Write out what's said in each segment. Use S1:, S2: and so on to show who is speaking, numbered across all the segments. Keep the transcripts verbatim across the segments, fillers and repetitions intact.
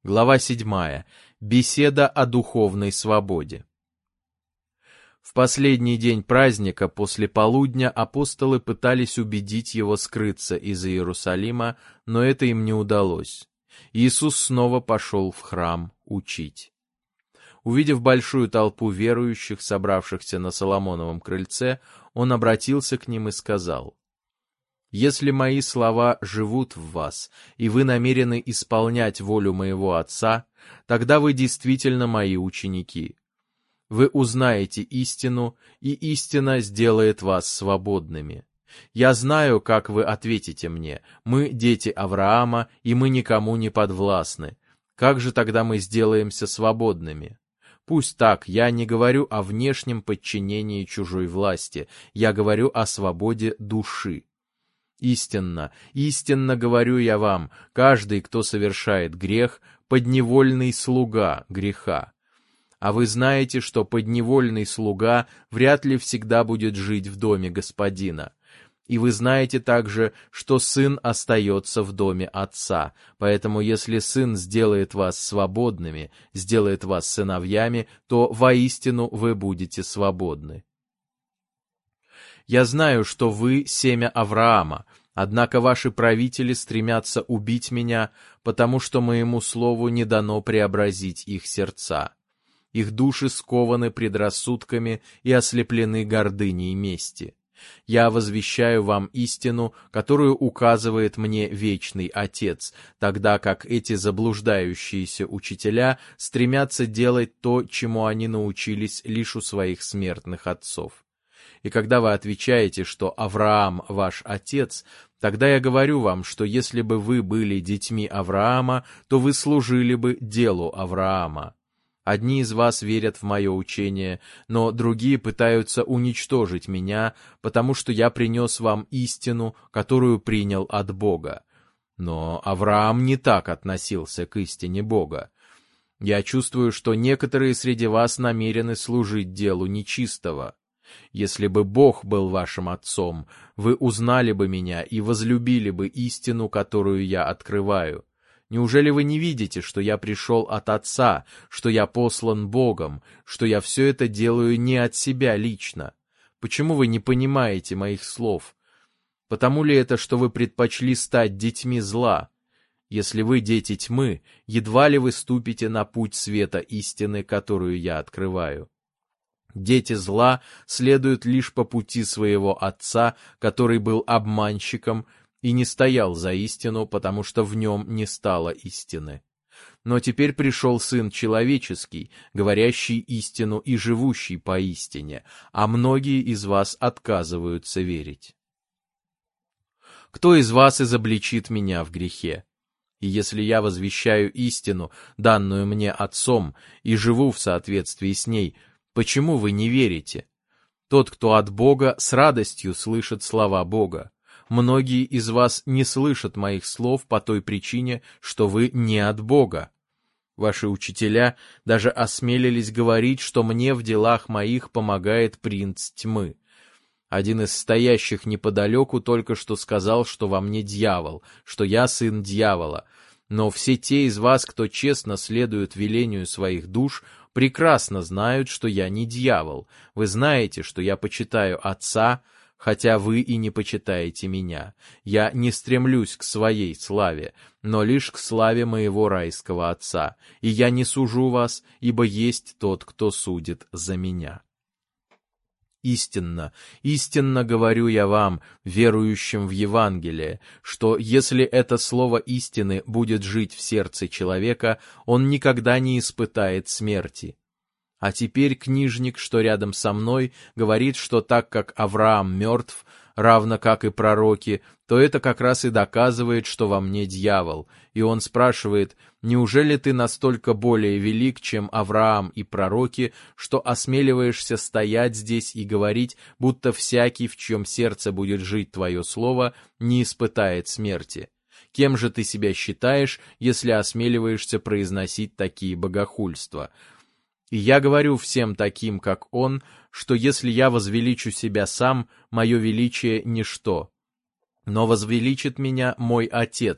S1: Глава седьмая. Беседа о духовной свободе. В последний день праздника после полудня апостолы пытались убедить его скрыться из Иерусалима, но это им не удалось. Иисус снова пошел в храм учить. Увидев большую толпу верующих, собравшихся на Соломоновом крыльце, он обратился к ним и сказал: «Если мои слова живут в вас, и вы намерены исполнять волю моего Отца, тогда вы действительно мои ученики. Вы узнаете истину, и истина сделает вас свободными. Я знаю, как вы ответите мне: мы дети Авраама, и мы никому не подвластны. Как же тогда мы сделаемся свободными? Пусть так, я не говорю о внешнем подчинении чужой власти, я говорю о свободе души. Истинно, истинно говорю я вам, каждый, кто совершает грех, подневольный слуга греха. А вы знаете, что подневольный слуга вряд ли всегда будет жить в доме господина. И вы знаете также, что сын остается в доме отца, поэтому если сын сделает вас свободными, сделает вас сыновьями, то воистину вы будете свободны. Я знаю, что вы семя Авраама, однако ваши правители стремятся убить меня, потому что моему слову не дано преобразить их сердца. Их души скованы предрассудками и ослеплены гордыней мести. Я возвещаю вам истину, которую указывает мне Вечный Отец, тогда как эти заблуждающиеся учителя стремятся делать то, чему они научились лишь у своих смертных отцов. И когда вы отвечаете, что Авраам ваш отец, тогда я говорю вам, что если бы вы были детьми Авраама, то вы служили бы делу Авраама. Одни из вас верят в мое учение, но другие пытаются уничтожить меня, потому что я принес вам истину, которую принял от Бога. Но Авраам не так относился к истине Бога. Я чувствую, что некоторые среди вас намерены служить делу нечистого. Если бы Бог был вашим отцом, вы узнали бы меня и возлюбили бы истину, которую я открываю. Неужели вы не видите, что я пришел от Отца, что я послан Богом, что я все это делаю не от себя лично? Почему вы не понимаете моих слов? Потому ли это, что вы предпочли стать детьми зла? Если вы дети тьмы, едва ли вы ступите на путь света истины, которую я открываю. Дети зла следуют лишь по пути своего отца, который был обманщиком и не стоял за истину, потому что в нем не стало истины. Но теперь пришел Сын Человеческий, говорящий истину и живущий по истине, а многие из вас отказываются верить. Кто из вас изобличит меня в грехе? И если я возвещаю истину, данную мне Отцом, и живу в соответствии с ней, почему вы не верите? Тот, кто от Бога, с радостью слышит слова Бога. Многие из вас не слышат моих слов по той причине, что вы не от Бога. Ваши учителя даже осмелились говорить, что мне в делах моих помогает принц тьмы. Один из стоящих неподалеку только что сказал, что во мне дьявол, что я сын дьявола. Но все те из вас, кто честно следует велению своих душ, прекрасно знают, что я не дьявол. Вы знаете, что я почитаю Отца, хотя вы и не почитаете меня. Я не стремлюсь к своей славе, но лишь к славе моего райского Отца, и я не сужу вас, ибо есть тот, кто судит за меня. Истинно, истинно говорю я вам, верующим в Евангелие, что если это слово истины будет жить в сердце человека, он никогда не испытает смерти. А теперь книжник, что рядом со мной, говорит, что так как Авраам мертв, равно как и пророки, то это как раз и доказывает, что во мне дьявол. И он спрашивает: неужели ты настолько более велик, чем Авраам и пророки, что осмеливаешься стоять здесь и говорить, будто всякий, в чьем сердце будет жить твое слово, не испытает смерти? Кем же ты себя считаешь, если осмеливаешься произносить такие богохульства? И я говорю всем таким, как он, что если я возвеличу себя сам, мое величие — ничто. Но возвеличит меня мой Отец,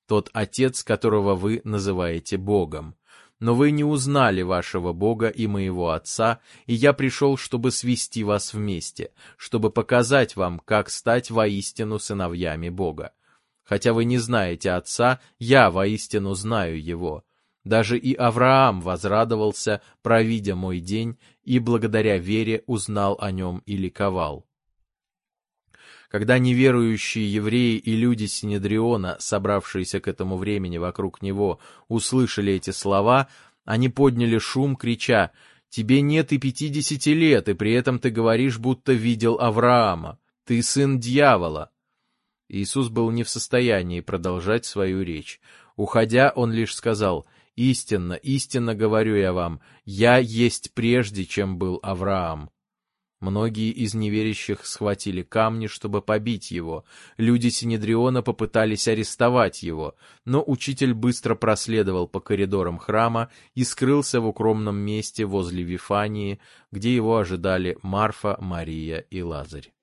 S1: тот Отец, которого вы называете Богом. Но вы не узнали вашего Бога и моего Отца, и я пришел, чтобы свести вас вместе, чтобы показать вам, как стать воистину сыновьями Бога. Хотя вы не знаете Отца, я воистину знаю Его. Даже и Авраам возрадовался, провидя мой день, и благодаря вере узнал о нем и ликовал. Когда неверующие евреи и люди Синедриона, собравшиеся к этому времени вокруг него, услышали эти слова, они подняли шум, крича: «Тебе нет и пятидесяти лет, и при этом ты говоришь, будто видел Авраама. Ты сын дьявола». Иисус был не в состоянии продолжать свою речь. Уходя, он лишь сказал: «Истинно, истинно говорю я вам, я есть прежде, чем был Авраам». Многие из неверящих схватили камни, чтобы побить его. Люди Синедриона попытались арестовать его, но учитель быстро проследовал по коридорам храма и скрылся в укромном месте возле Вифании, где его ожидали Марфа, Мария и Лазарь.